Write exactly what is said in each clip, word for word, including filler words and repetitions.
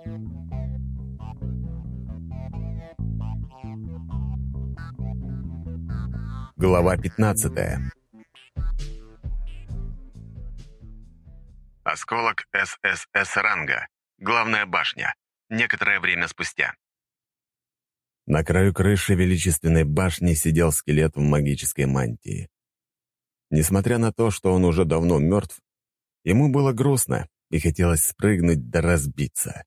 Глава пятнадцатая. Осколок эс эс эс ранга. Главная башня. Некоторое время спустя. На краю крыши величественной башни сидел скелет в магической мантии. Несмотря на то, что он уже давно мертв, ему было грустно и хотелось спрыгнуть да разбиться.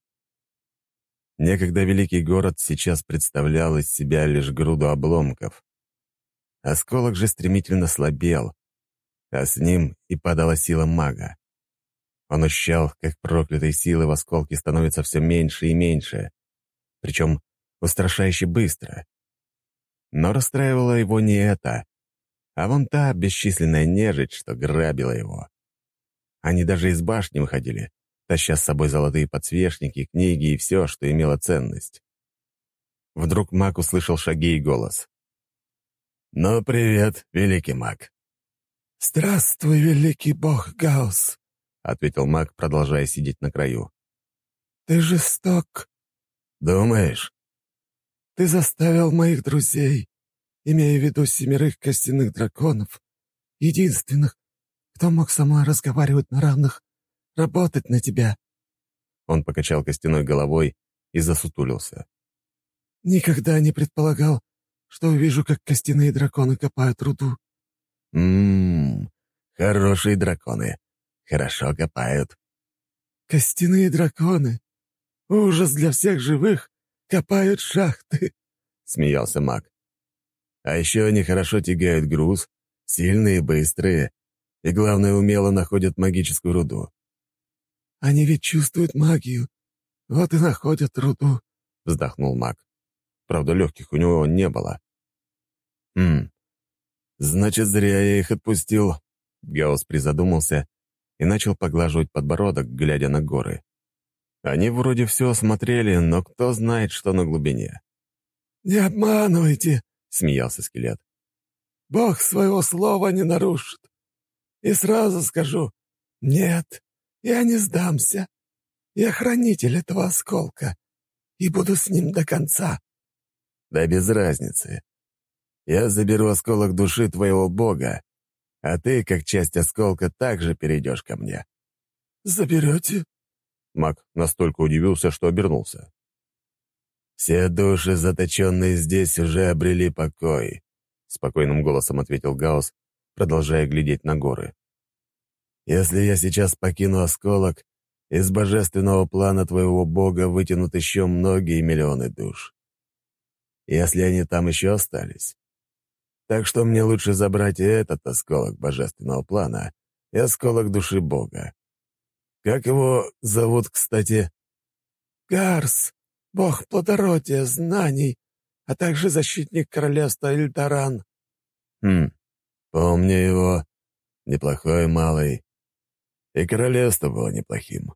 Некогда великий город сейчас представлял из себя лишь груду обломков. Осколок же стремительно слабел, а с ним и падала сила мага. Он ощущал, как проклятой силы в осколке становится все меньше и меньше, причем устрашающе быстро. Но расстраивало его не это, а вон та бесчисленная нежить, что грабила его. Они даже из башни выходили, таща с собой золотые подсвечники, книги и все, что имело ценность. Вдруг маг услышал шаги и голос. «Ну, привет, великий маг». «Здравствуй, великий бог Гаус», — ответил маг, продолжая сидеть на краю. «Ты жесток. Думаешь?» Ты заставил моих друзей, имея в виду семерых костяных драконов, единственных, кто мог со мной разговаривать на равных, работать на тебя». Он покачал костяной головой и засутулился. «Никогда не предполагал, что увижу, как костяные драконы копают руду». «Ммм, хорошие драконы. Хорошо копают». «Костяные драконы. Ужас для всех живых. Копают шахты», — смеялся маг. «А еще они хорошо тягают груз, сильные и быстрые, и, главное, умело находят магическую руду». «Они ведь чувствуют магию, вот и находят руду», — вздохнул маг. Правда, легких у него не было. «Хм, значит, зря я их отпустил», — Гаус призадумался и начал поглаживать подбородок, глядя на горы. Они вроде все осмотрели, но кто знает, что на глубине. «Не обманывайте», — смеялся скелет. «Бог своего слова не нарушит. И сразу скажу, нет, я не сдамся. Я хранитель этого осколка и буду с ним до конца». «Да без разницы. Я заберу осколок души твоего бога, а ты, как часть осколка, также перейдешь ко мне». «Заберете?» Маг настолько удивился, что обернулся. «Все души, заточенные здесь, уже обрели покой», — спокойным голосом ответил Гаус, продолжая глядеть на горы. «Если я сейчас покину осколок, из божественного плана твоего бога вытянут еще многие миллионы душ. Если они там еще остались. Так что мне лучше забрать и этот осколок божественного плана, и осколок души бога. Как его зовут, кстати?» «Гарс, бог плодородия, знаний, а также защитник королевства Эльдаран». «Хм, помню его. Неплохой малый. И королевство было неплохим.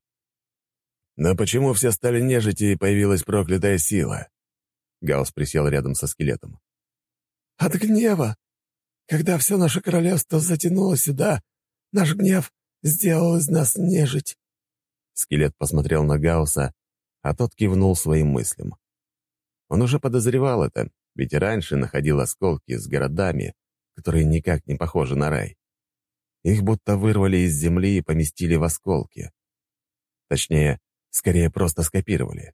Но почему все стали нежити и появилась проклятая сила?» Гаус присел рядом со скелетом. «От гнева. Когда все наше королевство затянуло сюда, наш гнев сделал из нас нежить». Скелет посмотрел на Гауса, а тот кивнул своим мыслям. Он уже подозревал это, ведь и раньше находил осколки с городами, которые никак не похожи на рай. Их будто вырвали из земли и поместили в осколки. Точнее, скорее просто скопировали.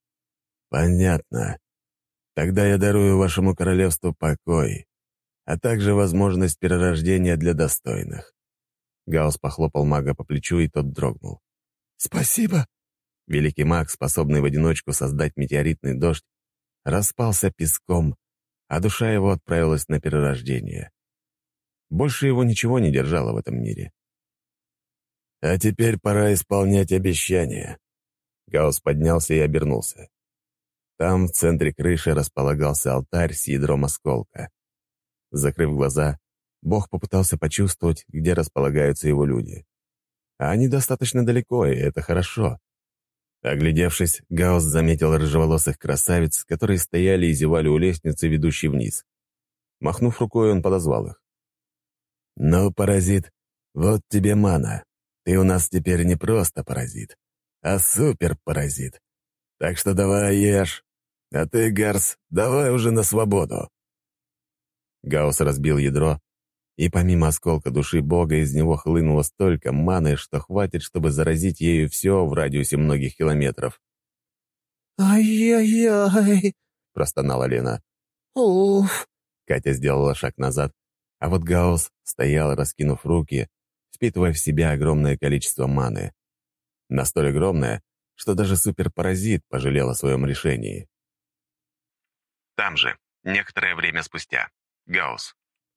«Понятно. Тогда я дарую вашему королевству покой, а также возможность перерождения для достойных». Гаус похлопал мага по плечу, и тот дрогнул. «Спасибо». Великий маг, способный в одиночку создать метеоритный дождь, распался песком, а душа его отправилась на перерождение. Больше его ничего не держало в этом мире. «А теперь пора исполнять обещания». Гаус поднялся и обернулся. Там, в центре крыши, располагался алтарь с ядром осколка. Закрыв глаза, Бог попытался почувствовать, где располагаются его люди. А они достаточно далеко, и это хорошо. Оглядевшись, Гаус заметил рыжеволосых красавиц, которые стояли и зевали у лестницы, ведущей вниз. Махнув рукой, он подозвал их. «Ну, паразит, вот тебе мана. Ты у нас теперь не просто паразит, а суперпаразит. Так что давай ешь. А ты, Гарс, давай уже на свободу». Гаусс разбил ядро, и помимо осколка души Бога из него хлынуло столько маны, что хватит, чтобы заразить ею все в радиусе многих километров. «Ай-яй-яй!» — простонала Лена. «Уф!» Катя сделала шаг назад, а вот Гаусс стоял, раскинув руки, впитывая в себя огромное количество маны. Настолько огромное, что даже суперпаразит пожалел о своем решении. Там же, некоторое время спустя. Гаусс.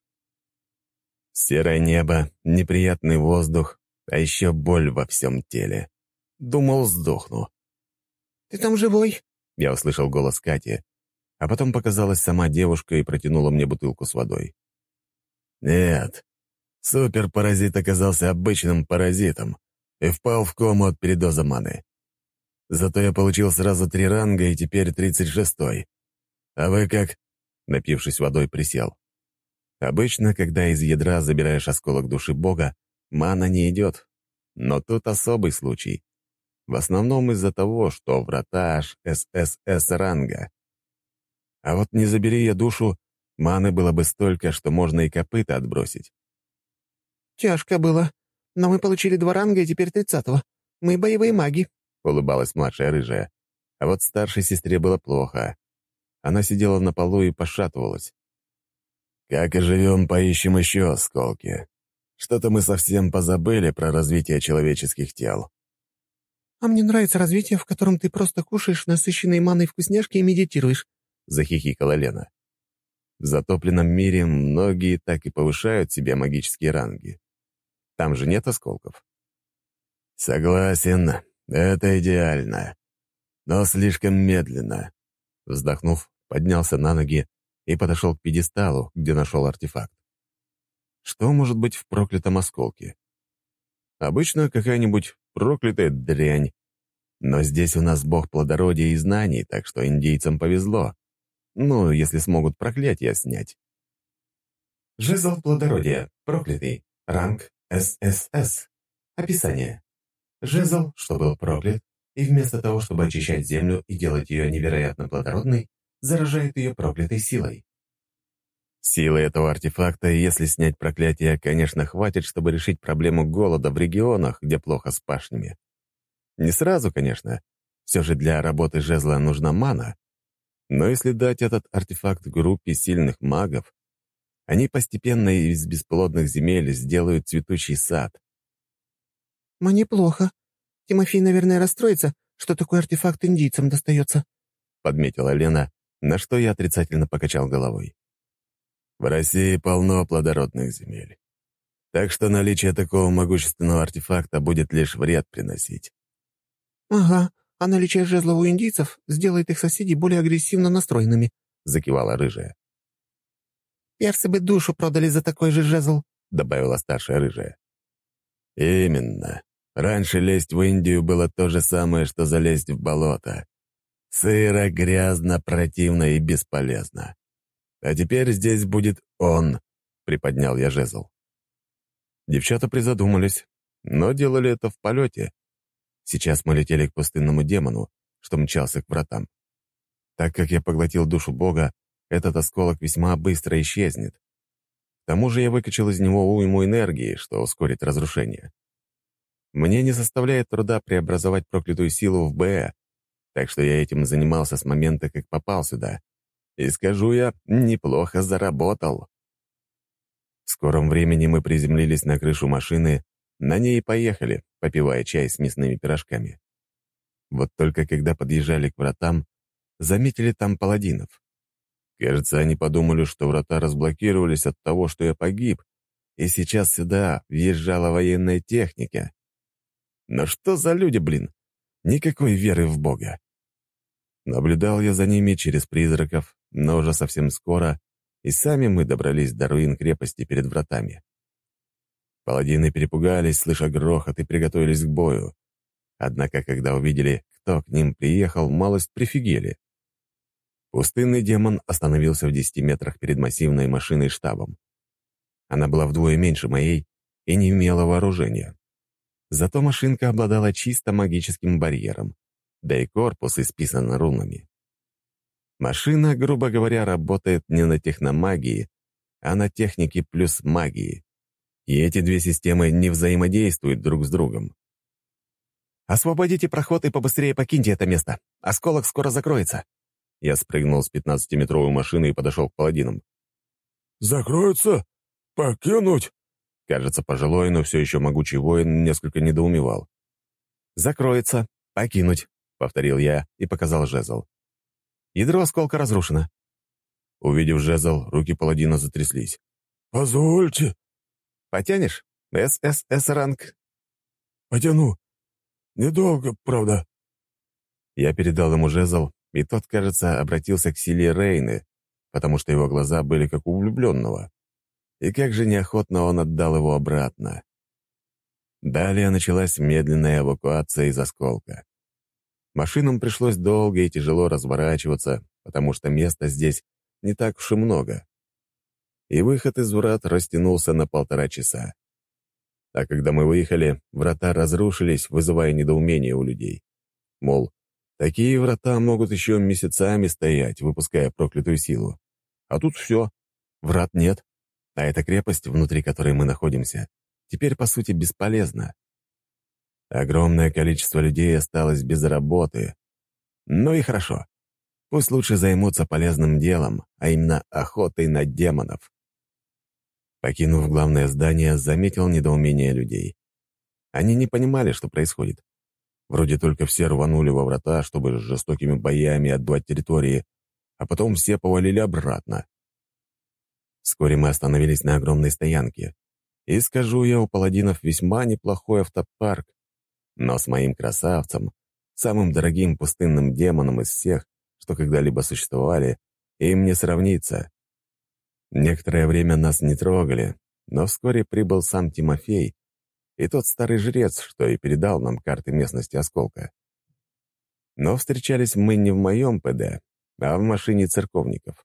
Серое небо, неприятный воздух, а еще боль во всем теле. Думал, сдохну. «Ты там живой?» Я услышал голос Кати, а потом показалась сама девушка и протянула мне бутылку с водой. Нет, суперпаразит оказался обычным паразитом и впал в кому от передоза маны. Зато я получил сразу три ранга и теперь тридцать шестой. А вы как?» Напившись водой, присел. Обычно, когда из ядра забираешь осколок души Бога, мана не идет. Но тут особый случай. В основном из-за того, что врата аж эс эс эс ранга. А вот не забери я душу, маны было бы столько, что можно и копыта отбросить. «Тяжко было, но мы получили два ранга и теперь тридцатого. Мы боевые маги», — улыбалась младшая рыжая. А вот старшей сестре было плохо. Она сидела на полу и пошатывалась. «Как и живем, поищем еще осколки. Что-то мы совсем позабыли про развитие человеческих тел». «А мне нравится развитие, в котором ты просто кушаешь насыщенные маной вкусняшки и медитируешь», — захихикала Лена. В затопленном мире многие так и повышают себе магические ранги. Там же нет осколков. «Согласен, это идеально, но слишком медленно». Вздохнув, поднялся на ноги и подошел к пьедесталу, где нашел артефакт. Что может быть в проклятом осколке? Обычно какая-нибудь проклятая дрянь. Но здесь у нас бог плодородия и знаний, так что индейцам повезло. Ну, если смогут проклятие снять. Жезл плодородия. Проклятый. Ранг эс эс эс. Описание. Жезл, что был проклят, и вместо того, чтобы очищать землю и делать ее невероятно плодородной, заражает ее проклятой силой. Силы этого артефакта, если снять проклятие, конечно, хватит, чтобы решить проблему голода в регионах, где плохо с пашнями. Не сразу, конечно. Все же для работы жезла нужна мана. Но если дать этот артефакт группе сильных магов, они постепенно из бесплодных земель сделают цветущий сад. «Мне плохо. Тимофей, наверное, расстроится, что такой артефакт индийцам достается», — подметила Лена, на что я отрицательно покачал головой. «В России полно плодородных земель. Так что наличие такого могущественного артефакта будет лишь вред приносить». «Ага, а наличие жезла у индийцев сделает их соседей более агрессивно настроенными», — закивала рыжая. «Персы бы душу продали за такой же жезл», — добавила старшая рыжая. «Именно. Раньше лезть в Индию было то же самое, что залезть в болото. Сыро, грязно, противно и бесполезно. А теперь здесь будет он», — приподнял я жезл. Девчата призадумались, но делали это в полете. Сейчас мы летели к пустынному демону, что мчался к вратам. Так как я поглотил душу Бога, этот осколок весьма быстро исчезнет. К тому же я выкачал из него уйму энергии, что ускорит разрушение. Мне не составляет труда преобразовать проклятую силу в Б, так что я этим занимался с момента, как попал сюда. И скажу я, неплохо заработал. В скором времени мы приземлились на крышу машины, на ней и поехали, попивая чай с мясными пирожками. Вот только когда подъезжали к вратам, заметили там паладинов. Кажется, они подумали, что врата разблокировались от того, что я погиб, и сейчас сюда въезжала военная техника. Но что за люди, блин? Никакой веры в Бога. Наблюдал я за ними через призраков, но уже совсем скоро, и сами мы добрались до руин крепости перед вратами. Паладины перепугались, слыша грохот, и приготовились к бою. Однако, когда увидели, кто к ним приехал, малость прифигели. Пустынный демон остановился в десяти метрах перед массивной машиной штабом. Она была вдвое меньше моей и не имела вооружения. Зато машинка обладала чисто магическим барьером. да и корпус исписан рунами. Машина, грубо говоря, работает не на техномагии, а на технике плюс магии. И эти две системы не взаимодействуют друг с другом. «Освободите проход и побыстрее покиньте это место. Осколок скоро закроется». Я спрыгнул с пятнадцатиметровой машины и подошел к паладинам. «Закроется? Покинуть?» Кажется, пожилой, но все еще могучий воин несколько недоумевал. «Закроется. Покинуть», — повторил я и показал жезл. «Ядро осколка разрушено». Увидев жезл, руки паладина затряслись. «Позвольте». «Потянешь? ССС-ранг». «Потяну. Недолго, правда». Я передал ему жезл, и тот, кажется, обратился к силе Рейны, потому что его глаза были как у влюбленного. И как же неохотно он отдал его обратно. Далее началась медленная эвакуация из осколка. Машинам пришлось долго и тяжело разворачиваться, потому что места здесь не так уж и много. И выход из врат растянулся на полтора часа. А когда мы выехали, врата разрушились, вызывая недоумение у людей. Мол, такие врата могут еще месяцами стоять, выпуская проклятую силу. А тут все, врат нет, а эта крепость, внутри которой мы находимся, теперь, по сути, бесполезна. Огромное количество людей осталось без работы. Ну и хорошо. Пусть лучше займутся полезным делом, а именно охотой на демонов. Покинув главное здание, заметил недоумение людей. Они не понимали, что происходит. Вроде только все рванули во врата, чтобы с жестокими боями отбивать территории, а потом все повалили обратно. Вскоре мы остановились на огромной стоянке. И, скажу я, у паладинов весьма неплохой автопарк. Но с моим красавцем, самым дорогим пустынным демоном из всех, что когда-либо существовали, им не сравнится. Некоторое время нас не трогали, но вскоре прибыл сам Тимофей и тот старый жрец, что и передал нам карты местности осколка. Но встречались мы не в моем ПД, а в машине церковников.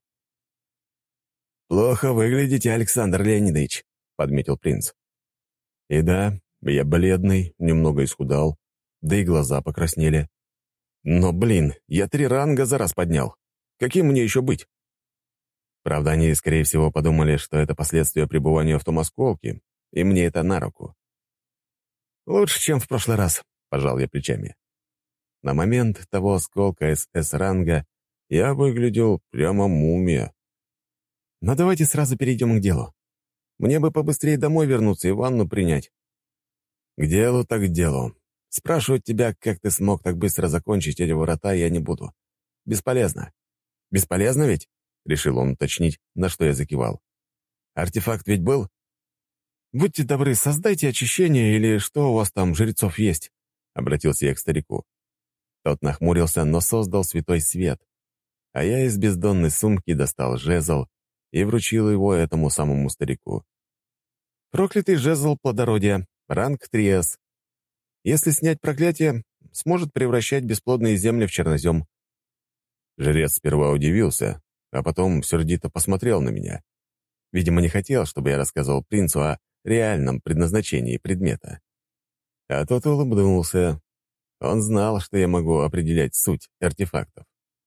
«Плохо выглядите, Александр Леонидович», — подметил принц. И да, я бледный, немного исхудал, да и глаза покраснели. Но, блин, я три ранга за раз поднял. Каким мне еще быть? Правда, они, скорее всего, подумали, что это последствия пребывания в том осколке, и мне это на руку. «Лучше, чем в прошлый раз», — пожал я плечами. На момент того осколка СС-ранга я выглядел прямо мумия. Но давайте сразу перейдем к делу. Мне бы побыстрее домой вернуться и ванну принять. К делу так к делу. Спрашивать тебя, как ты смог так быстро закончить эти врата, я не буду. Бесполезно. Бесполезно ведь? Решил он уточнить, на что я закивал. Артефакт ведь был? Будьте добры, создайте очищение или что у вас там, жрецов, есть? Обратился я к старику. Тот нахмурился, но создал святой свет. А я из бездонной сумки достал жезл и вручил его этому самому старику. Проклятый жезл плодородия, ранг три эс. Если снять проклятие, сможет превращать бесплодные земли в чернозем. Жрец сперва удивился, а потом сердито посмотрел на меня. Видимо, не хотел, чтобы я рассказывал принцу о реальном предназначении предмета. А тот улыбнулся. Он знал, что я могу определять суть артефактов.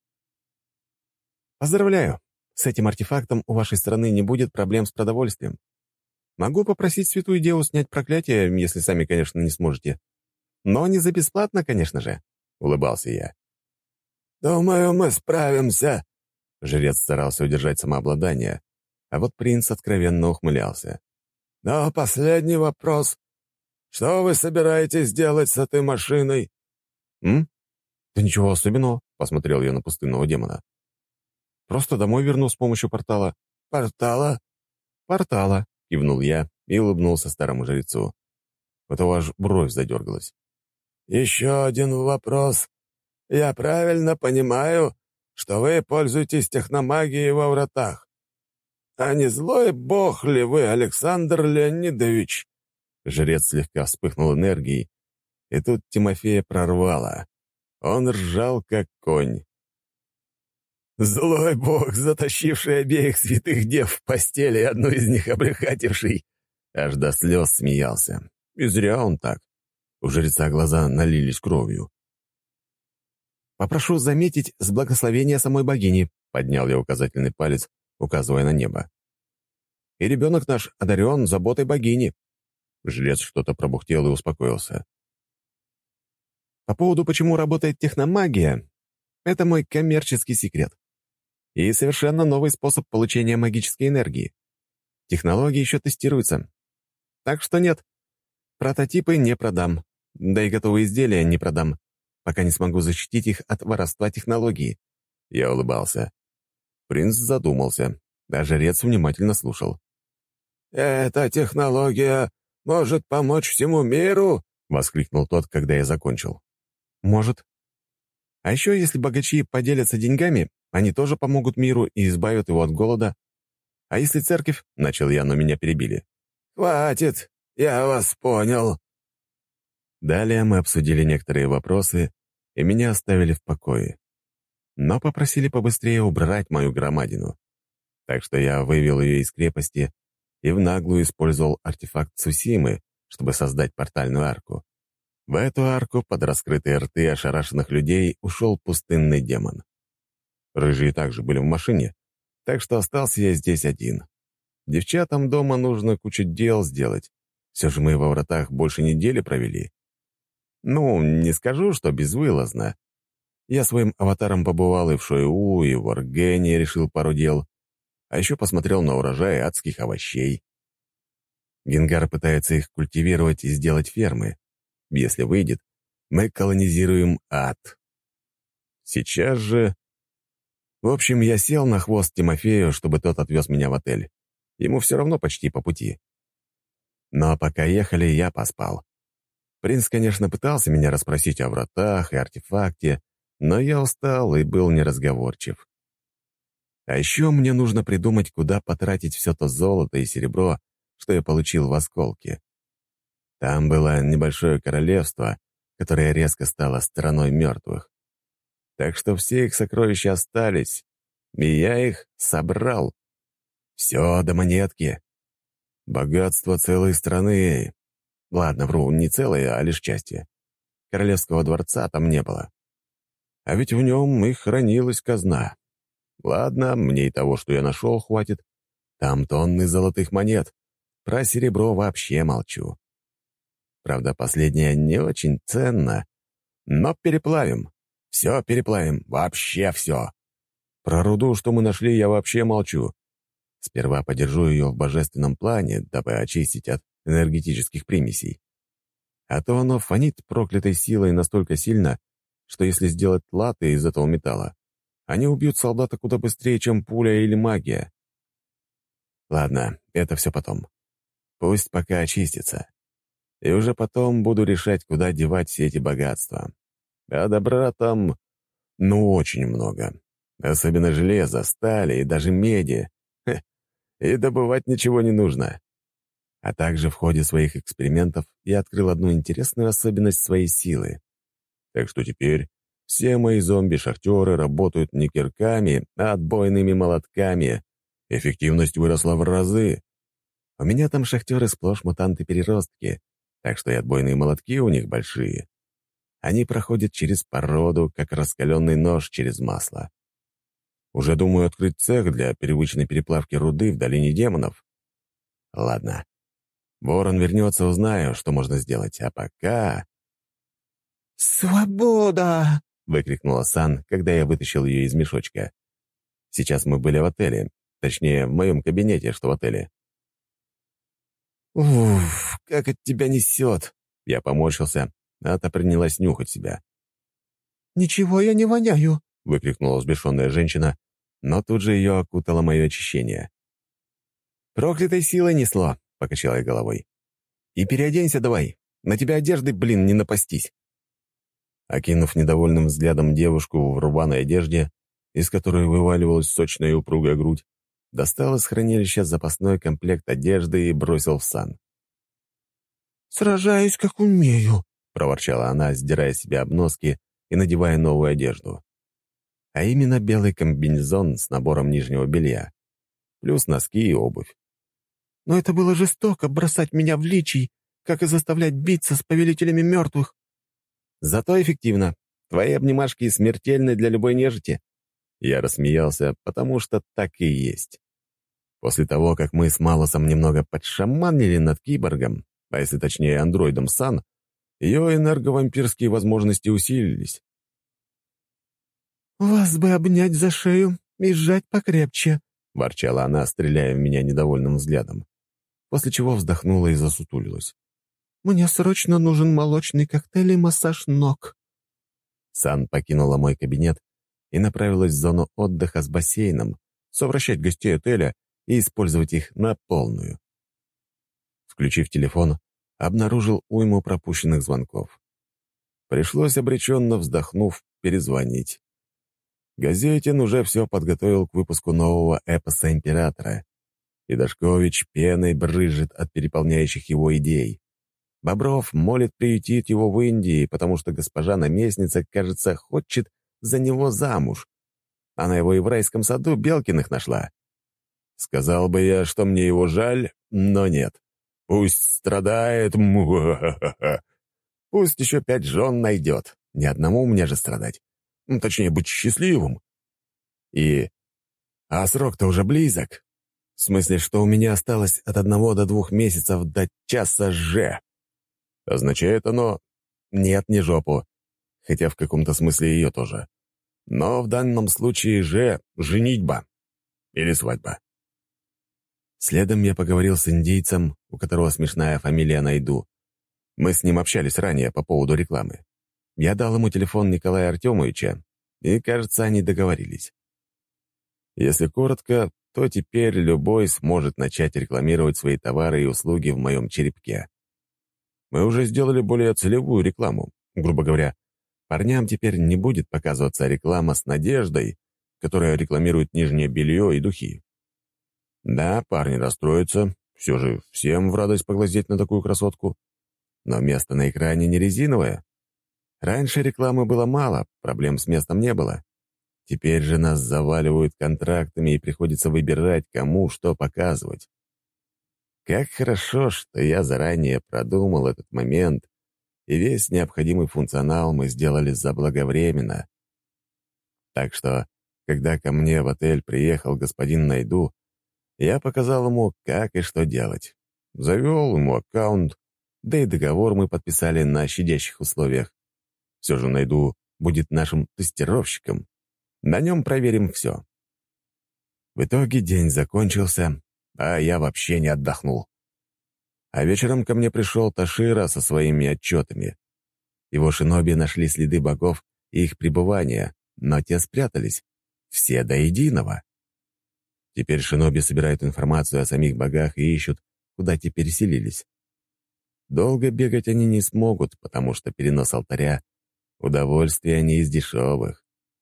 «Поздравляю! С этим артефактом у вашей страны не будет проблем с продовольствием. Могу попросить святую деву снять проклятие, если сами, конечно, не сможете. Но не за бесплатно, конечно же», — улыбался я. «Думаю, мы справимся», — жрец старался удержать самообладание, а вот принц откровенно ухмылялся. «Но последний вопрос. Что вы собираетесь делать с этой машиной?» «М? Да ничего особенного», — посмотрел я на пустынного демона. «Просто домой верну с помощью портала». «Портала?» «Портала», — кивнул я и улыбнулся старому жрецу. У того аж бровь задергалась. «Еще один вопрос. Я правильно понимаю, что вы пользуетесь техномагией во вратах? А не злой бог ли вы, Александр Леонидович?» Жрец слегка вспыхнул энергией, и тут Тимофея прорвало. Он ржал, как конь. «Злой бог, затащивший обеих святых дев в постели и одну из них обрюхативший!» Аж до слез смеялся. И зря он так. У жреца глаза налились кровью. Попрошу заметить с благословения самой богини», — поднял я указательный палец, указывая на небо. «И ребенок наш одарен заботой богини». Жрец что-то пробухтел и успокоился. По поводу, почему работает техномагия, это мой коммерческий секрет. И совершенно новый способ получения магической энергии. Технологии еще тестируются. Так что нет, прототипы не продам, да и готовые изделия не продам, пока не смогу защитить их от воровства технологии. Я улыбался. Принц задумался, а жрец внимательно слушал. «Эта технология может помочь всему миру?» — воскликнул тот, когда я закончил. «Может. А еще, если богачи поделятся деньгами, они тоже помогут миру и избавят его от голода. А если церковь...» — начал я, но меня перебили. «Хватит, я вас понял». Далее мы обсудили некоторые вопросы, и меня оставили в покое. Но попросили побыстрее убрать мою громадину. Так что я вывел ее из крепости и в наглую использовал артефакт Цусимы, чтобы создать портальную арку. В эту арку под раскрытые рты ошарашенных людей ушел пустынный демон. Рыжие также были в машине, так что остался я здесь один. Девчатам дома нужно кучу дел сделать. Все же мы во вратах больше недели провели. Ну, не скажу, что безвылазно. Я своим аватаром побывал и в Шойу, и в Оргене решил пару дел, а еще посмотрел на урожай адских овощей. Генгар пытается их культивировать и сделать фермы. Если выйдет, мы колонизируем ад. Сейчас же... В общем, я сел на хвост Тимофею, чтобы тот отвез меня в отель. Ему все равно почти по пути. Но пока ехали, я поспал. Принц, конечно, пытался меня расспросить о вратах и артефакте, но я устал и был неразговорчив. А еще мне нужно придумать, куда потратить все то золото и серебро, что я получил в осколке. Там было небольшое королевство, которое резко стало страной мертвых. Так что все их сокровища остались, и я их собрал. Все до монетки. Богатство целой страны. Ладно, вру, не целой, а лишь части. Королевского дворца там не было. А ведь в нем и хранилась казна. Ладно, мне и того, что я нашел, хватит. Там тонны золотых монет. Про серебро вообще молчу. Правда, последнее не очень ценно, но переплавим. Все переплавим, вообще все. Про руду, что мы нашли, я вообще молчу. Сперва подержу ее в божественном плане, дабы очистить от энергетических примесей. А то оно фонит проклятой силой настолько сильно, что если сделать латы из этого металла, они убьют солдата куда быстрее, чем пуля или магия. Ладно, это все потом. Пусть пока очистится. И уже потом буду решать, куда девать все эти богатства. А добра там, ну, очень много. Особенно железа, стали и даже меди. Хе. И добывать ничего не нужно. А также в ходе своих экспериментов я открыл одну интересную особенность своей силы. Так что теперь все мои зомби-шахтеры работают не кирками, а отбойными молотками. Эффективность выросла в разы. У меня там шахтеры сплошь мутанты-переростки, так что и отбойные молотки у них большие. Они проходят через породу, как раскаленный нож через масло. Уже думаю открыть цех для привычной переплавки руды в долине демонов. Ладно. Ворон вернется, узнаю, что можно сделать. А пока... «Свобода!» — выкрикнула Сан, когда я вытащил ее из мешочка. Сейчас мы были в отеле. Точнее, в моем кабинете, что в отеле. «Уф, как от тебя несет!» Я поморщился, а та принялась нюхать себя. «Ничего я не воняю!» — выкрикнула взбешенная женщина, но тут же ее окутало мое очищение. «Проклятой силой несло!» — покачала я головой. «И переоденься давай. На тебя одежды, блин, не напастись!» Окинув недовольным взглядом девушку в рваной одежде, из которой вываливалась сочная и упругая грудь, достал из хранилища запасной комплект одежды и бросил в Сан. «Сражаюсь, как умею», — проворчала она, сдирая с себя обноски и надевая новую одежду. А именно белый комбинезон с набором нижнего белья, плюс носки и обувь. «Но это было жестоко — бросать меня в личий, как и заставлять биться с повелителями мертвых». Зато эффективно. Твои обнимашки смертельны для любой нежити». Я рассмеялся, потому что так и есть. После того, как мы с Малосом немного подшаманили над киборгом, а если точнее андроидом Сан, ее энерговампирские возможности усилились. «Вас бы обнять за шею и сжать покрепче», — ворчала она, стреляя в меня недовольным взглядом, после чего вздохнула и засутулилась. «Мне срочно нужен молочный коктейль и массаж ног». Сан покинула мой кабинет и направилась в зону отдыха с бассейном, совращать гостей отеля и использовать их на полную. Включив телефон, обнаружил уйму пропущенных звонков. Пришлось, обреченно вздохнув, перезвонить. Газетин уже все подготовил к выпуску нового эпоса «Императора», и Дашкович пеной брызжет от переполняющих его идей. Бобров молит приютить его в Индии, потому что госпожа-наместница, кажется, хочет за него замуж. Она его и в райском саду Белкиных нашла. Сказал бы я, что мне его жаль, но нет. Пусть страдает, муа-ха-ха. Пусть еще пять жен найдет. Ни одному мне же страдать. Ну, точнее, быть счастливым. И... А срок-то уже близок. В смысле, что у меня осталось от одного до двух месяцев до часа же. Означает оно «нет, не жопу», хотя в каком-то смысле ее тоже. Но в данном случае же женитьба или свадьба. Следом я поговорил с индейцем, у которого смешная фамилия Найду. Мы с ним общались ранее по поводу рекламы. Я дал ему телефон Николая Артемовича, и, кажется, они договорились. Если коротко, то теперь любой сможет начать рекламировать свои товары и услуги в моем черепке. Мы уже сделали более целевую рекламу. Грубо говоря, парням теперь не будет показываться реклама с Надеждой, которая рекламирует нижнее белье и духи. Да, парни расстроятся, все же всем в радость поглазеть на такую красотку. Но место на экране не резиновое. Раньше рекламы было мало, проблем с местом не было. Теперь же нас заваливают контрактами и приходится выбирать, кому что показывать. Как хорошо, что я заранее продумал этот момент, и весь необходимый функционал мы сделали заблаговременно. Так что, когда ко мне в отель приехал господин Найду, я показал ему, как и что делать. Завел ему аккаунт, да и договор мы подписали на щадящих условиях. Все же Найду будет нашим тестировщиком. На нем проверим все. В итоге день закончился, а я вообще не отдохнул. А вечером ко мне пришел Ташира со своими отчетами. Его шиноби нашли следы богов и их пребывания, но те спрятались. Все до единого. Теперь шиноби собирают информацию о самих богах и ищут, куда те переселились. Долго бегать они не смогут, потому что перенос алтаря — удовольствие не из дешевых.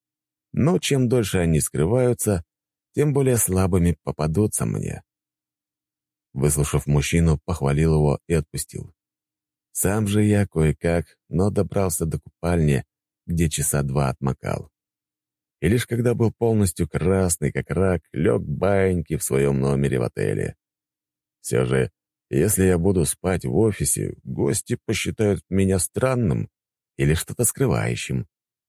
Но чем дольше они скрываются, тем более слабыми попадутся мне. Выслушав мужчину, похвалил его и отпустил. Сам же я кое-как, но добрался до купальни, где часа два отмокал. И лишь когда был полностью красный, как рак, лег баиньки в своем номере в отеле. Все же, если я буду спать в офисе, гости посчитают меня странным или что-то скрывающим.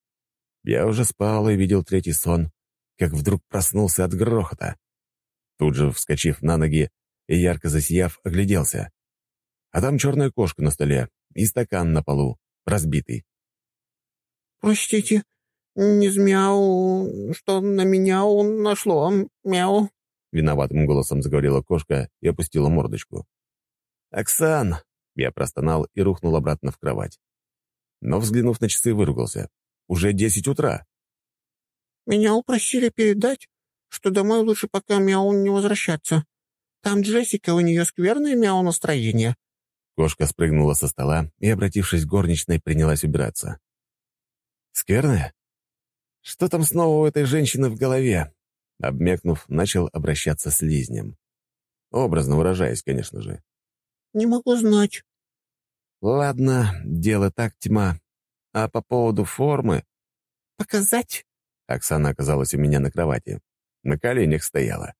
Я уже спал и видел третий сон, как вдруг проснулся от грохота. Тут же, вскочив на ноги и ярко засияв, огляделся. А там черная кошка на столе и стакан на полу, разбитый. «Простите, не змяу, что на меня он нашло, мяу», — виноватым голосом заговорила кошка и опустила мордочку. «Оксан!» — я простонал и рухнул обратно в кровать. Но, взглянув на часы, выругался. «Уже десять утра!» «Меня упросили передать, что домой лучше пока мяу не возвращаться. Там Джессика, у нее скверное мяу настроение». Кошка спрыгнула со стола и, обратившись к горничной, принялась убираться. «Скверная? Что там снова у этой женщины в голове?» Обмякнув, начал обращаться с слизнем. Образно выражаясь, конечно же. «Не могу знать». «Ладно, дело так, тьма. А по поводу формы...» «Показать?» Оксана оказалась у меня на кровати. На коленях стояла.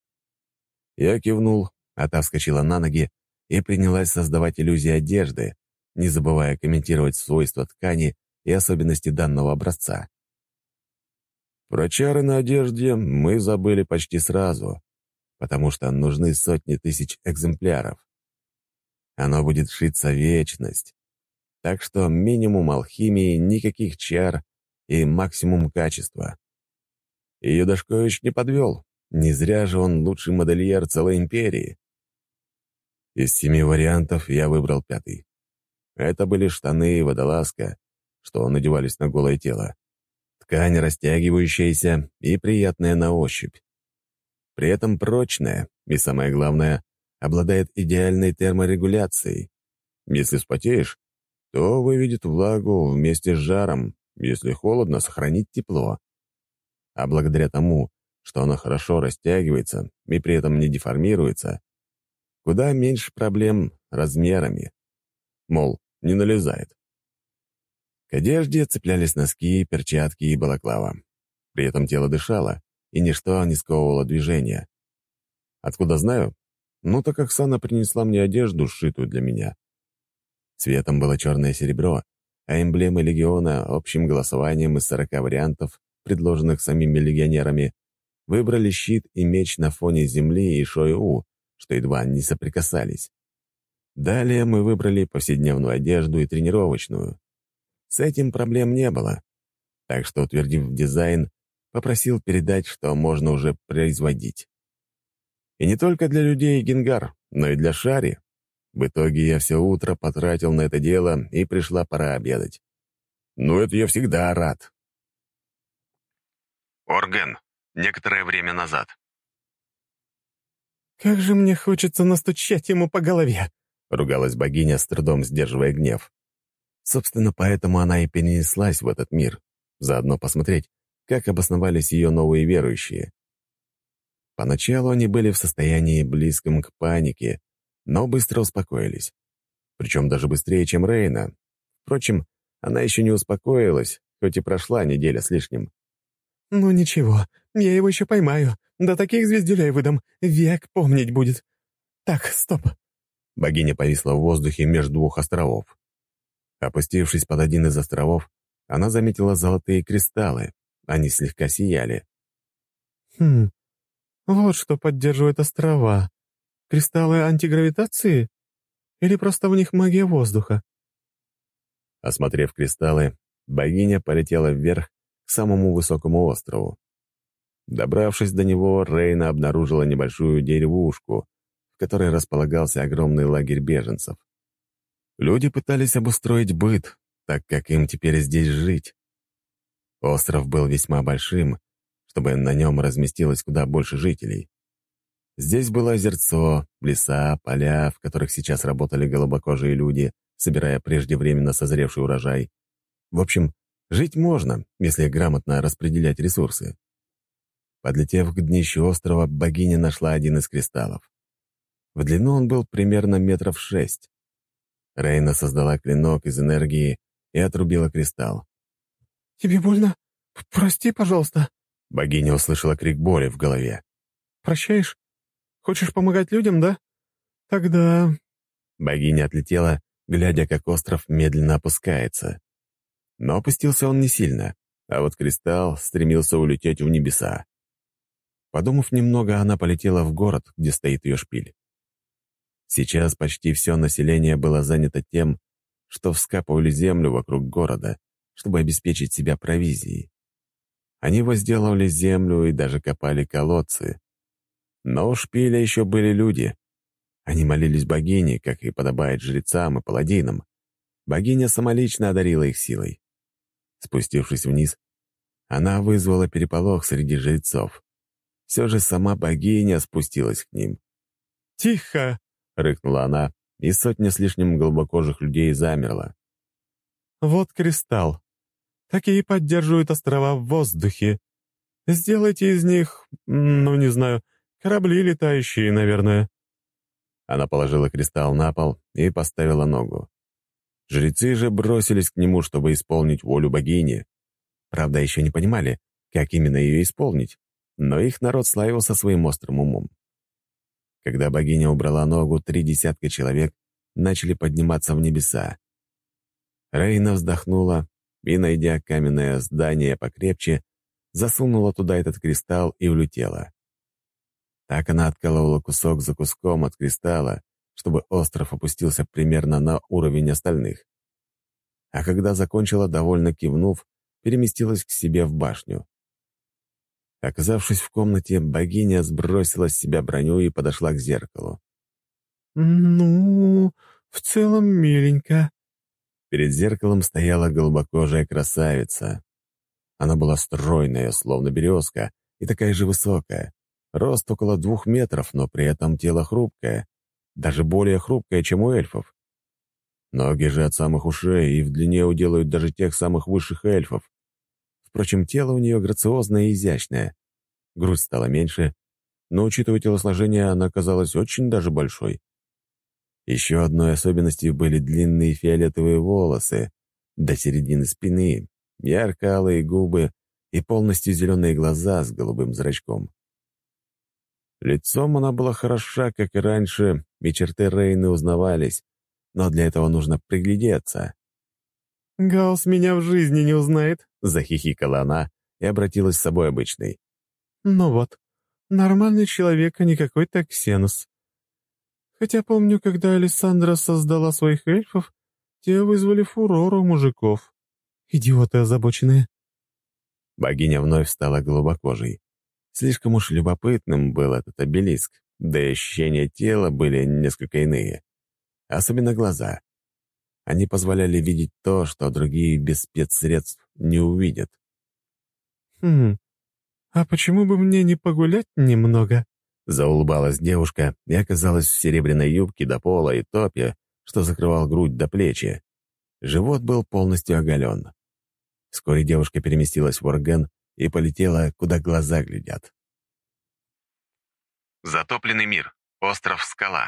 Я кивнул, а та вскочила на ноги и принялась создавать иллюзии одежды, не забывая комментировать свойства ткани и особенности данного образца. Про чары на одежде мы забыли почти сразу, потому что нужны сотни тысяч экземпляров. Оно будет шиться вечность, так что минимум алхимии, никаких чар и максимум качества. И Юдашкович не подвел, не зря же он лучший модельер целой империи. Из семи вариантов я выбрал пятый. Это были штаны и водолазка, что надевались на голое тело. Ткань растягивающаяся и приятная на ощупь. При этом прочная и, самое главное, обладает идеальной терморегуляцией. Если вспотеешь, то выведет влагу вместе с жаром, если холодно, сохранит тепло. А благодаря тому, что оно хорошо растягивается и при этом не деформируется, куда меньше проблем размерами. Мол, не налезает. К одежде цеплялись носки, перчатки и балаклава. При этом тело дышало, и ничто не сковывало движения. Откуда знаю? Ну, так как Оксана принесла мне одежду, сшитую для меня. Цветом было черное серебро, а эмблемы легиона общим голосованием из сорока вариантов, предложенных самими легионерами, выбрали щит и меч на фоне земли и Шой-У, что едва не соприкасались. Далее мы выбрали повседневную одежду и тренировочную. С этим проблем не было, так что, утвердив дизайн, попросил передать, что можно уже производить. И не только для людей Гингар, но и для Шари. В итоге я все утро потратил на это дело, и пришла пора обедать. Ну, это я всегда рад. Орген. Некоторое время назад. «Как же мне хочется настучать ему по голове!» — ругалась богиня, с трудом сдерживая гнев. Собственно, поэтому она и перенеслась в этот мир, заодно посмотреть, как обосновались ее новые верующие. Поначалу они были в состоянии близком к панике, но быстро успокоились. Причем даже быстрее, чем Рейна. Впрочем, она еще не успокоилась, хоть и прошла неделя с лишним. «Ну ничего, я его еще поймаю. Да таких звездюлей выдам, век помнить будет. Так, стоп». Богиня повисла в воздухе между двух островов. Опустившись под один из островов, она заметила золотые кристаллы. Они слегка сияли. «Хм, вот что поддерживает острова. Кристаллы антигравитации? Или просто в них магия воздуха?» Осмотрев кристаллы, богиня полетела вверх к самому высокому острову. Добравшись до него, Рейна обнаружила небольшую деревушку, в которой располагался огромный лагерь беженцев. Люди пытались обустроить быт, так как им теперь здесь жить. Остров был весьма большим, чтобы на нем разместилось куда больше жителей. Здесь было озерцо, леса, поля, в которых сейчас работали голубокожие люди, собирая преждевременно созревший урожай. В общем, жить можно, если грамотно распределять ресурсы. Подлетев к днищу острова, богиня нашла один из кристаллов. В длину он был примерно метров шесть. Рейна создала клинок из энергии и отрубила кристалл. «Тебе больно? Прости, пожалуйста». Богиня услышала крик боли в голове. «Прощаешь? Хочешь помогать людям, да? Тогда...» Богиня отлетела, глядя, как остров медленно опускается. Но опустился он не сильно, а вот кристалл стремился улететь в небеса. Подумав немного, она полетела в город, где стоит ее шпиль. Сейчас почти все население было занято тем, что вскапывали землю вокруг города, чтобы обеспечить себя провизией. Они возделывали землю и даже копали колодцы. Но у шпиля еще были люди. Они молились богине, как и подобает жрецам и паладинам. Богиня самолично одарила их силой. Спустившись вниз, она вызвала переполох среди жрецов. Все же сама богиня спустилась к ним. «Тихо!» — рыкнула она, и сотня с лишним голубокожих людей замерла. «Вот кристалл. Такие поддерживают острова в воздухе. Сделайте из них, ну, не знаю, корабли летающие, наверное». Она положила кристалл на пол и поставила ногу. Жрецы же бросились к нему, чтобы исполнить волю богини. Правда, еще не понимали, как именно ее исполнить, но их народ славился своим острым умом. Когда богиня убрала ногу, три десятка человек начали подниматься в небеса. Рейна вздохнула и, найдя каменное здание покрепче, засунула туда этот кристалл и улетела. Так она откалывала кусок за куском от кристалла, чтобы остров опустился примерно на уровень остальных. А когда закончила, довольно кивнув, переместилась к себе в башню. Оказавшись в комнате, богиня сбросила с себя броню и подошла к зеркалу. «Ну, в целом миленько». Перед зеркалом стояла голубокожая красавица. Она была стройная, словно березка, и такая же высокая. Рост около двух метров, но при этом тело хрупкое, даже более хрупкое, чем у эльфов. Ноги же от самых ушей и в длине уделают даже тех самых высших эльфов. Впрочем, тело у нее грациозное и изящное. Грудь стала меньше, но, учитывая телосложение, она казалась очень даже большой. Еще одной особенностью были длинные фиолетовые волосы до середины спины, ярко-алые губы и полностью зеленые глаза с голубым зрачком. Лицом она была хороша, как и раньше, и черты Рейны узнавались, но для этого нужно приглядеться. «Гаус меня в жизни не узнает», — захихикала она и обратилась с собой обычной. «Ну вот, нормальный человек, а не какой-то ксенос. Хотя помню, когда Александра создала своих эльфов, те вызвали фурор у мужиков. Идиоты озабоченные». Богиня вновь стала голубокожей. Слишком уж любопытным был этот обелиск, да и ощущения тела были несколько иные. Особенно глаза. Они позволяли видеть то, что другие без спецсредств не увидят. «Хм, а почему бы мне не погулять немного?» Заулыбалась девушка и оказалась в серебряной юбке до пола и топе, что закрывал грудь до плечи. Живот был полностью оголен. Вскоре девушка переместилась в орган и полетела, куда глаза глядят. Затопленный мир. Остров Скала.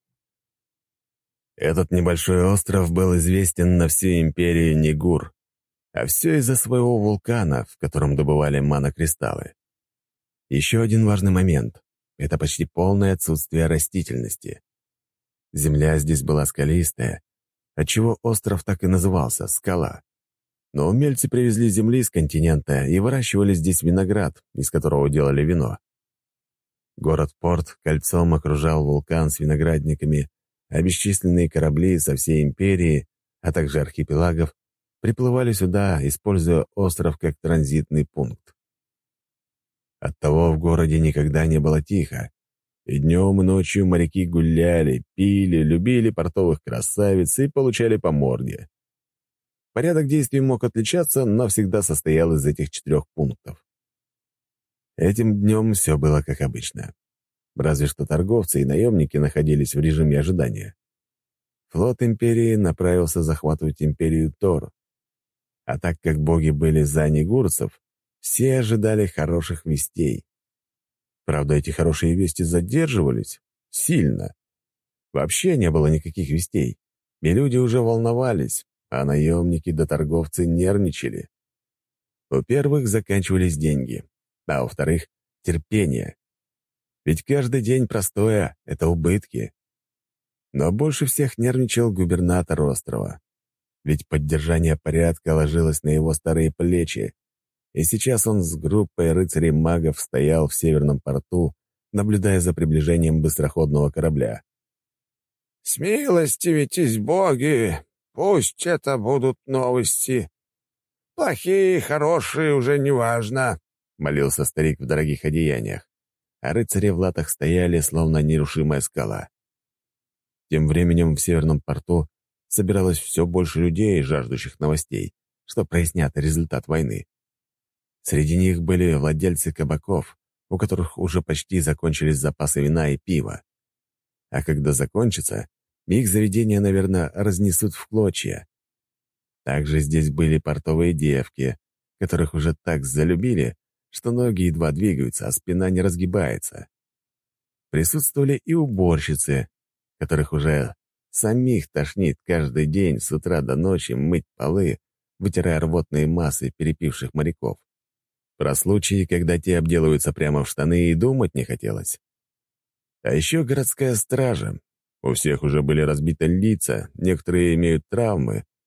Этот небольшой остров был известен на всю империю Нигур, а все из-за своего вулкана, в котором добывали манокристаллы. Еще один важный момент — это почти полное отсутствие растительности. Земля здесь была скалистая, отчего остров так и назывался — Скала. Но умельцы привезли земли с континента и выращивали здесь виноград, из которого делали вино. Город-порт кольцом окружал вулкан с виноградниками, а бесчисленные корабли со всей империи, а также архипелагов, приплывали сюда, используя остров как транзитный пункт. Оттого в городе никогда не было тихо. И днем, и ночью моряки гуляли, пили, любили портовых красавиц и получали по морде. Порядок действий мог отличаться, но всегда состоял из этих четырех пунктов. Этим днем все было как обычно. Разве что торговцы и наемники находились в режиме ожидания. Флот Империи направился захватывать Империю Тор. А так как боги были за нигурцев, все ожидали хороших вестей. Правда, эти хорошие вести задерживались сильно. Вообще не было никаких вестей, и люди уже волновались, а наемники да торговцы нервничали. У первых заканчивались деньги, а у вторых — терпение. Ведь каждый день простоя — это убытки. Но больше всех нервничал губернатор острова. Ведь поддержание порядка ложилось на его старые плечи, и сейчас он с группой рыцарей-магов стоял в северном порту, наблюдая за приближением быстроходного корабля. «Смилостивитесь, боги! Пусть это будут новости. Плохие, хорошие, уже не важно», — молился старик в дорогих одеяниях, а рыцари в латах стояли, словно нерушимая скала. Тем временем в северном порту собиралось все больше людей, жаждущих новостей, что прояснят результат войны. Среди них были владельцы кабаков, у которых уже почти закончились запасы вина и пива. А когда закончатся, их заведения, наверное, разнесут в клочья. Также здесь были портовые девки, которых уже так залюбили, что ноги едва двигаются, а спина не разгибается. Присутствовали и уборщицы, которых уже самих тошнит каждый день с утра до ночи мыть полы, вытирая рвотные массы перепивших моряков. Про случаи, когда те обделываются прямо в штаны, и думать не хотелось. А еще городская стража. У всех уже были разбиты лица, некоторые имеют травмы.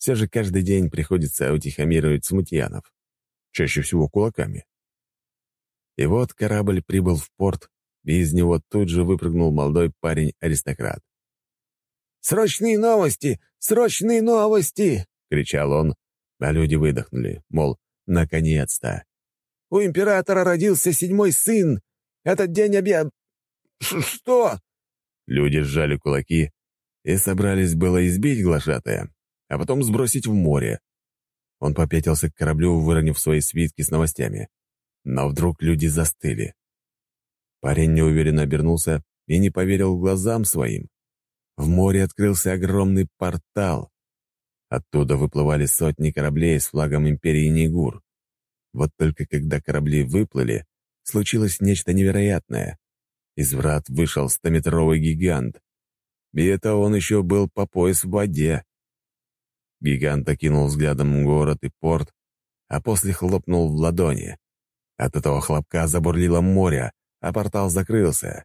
Все же каждый день приходится утихомиривать смутьянов. Чаще всего кулаками. И вот корабль прибыл в порт, и из него тут же выпрыгнул молодой парень-аристократ. «Срочные новости! Срочные новости!» — кричал он, а люди выдохнули, мол, наконец-то. «У императора родился седьмой сын! Этот день объя...» Ш «Что?» Люди сжали кулаки и собрались было избить глашатая, а потом сбросить в море. Он попятился к кораблю, выронив свои свитки с новостями. Но вдруг люди застыли. Парень неуверенно обернулся и не поверил глазам своим. В море открылся огромный портал. Оттуда выплывали сотни кораблей с флагом империи Нигур. Вот только когда корабли выплыли, случилось нечто невероятное. Из врат вышел стометровый гигант. И это он еще был по пояс в воде. Гигант окинул взглядом город и порт, а после хлопнул в ладони. От этого хлопка забурлило море, а портал закрылся.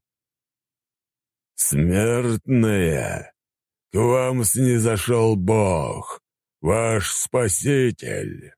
«Смертные, к вам снизошел Бог, ваш Спаситель!»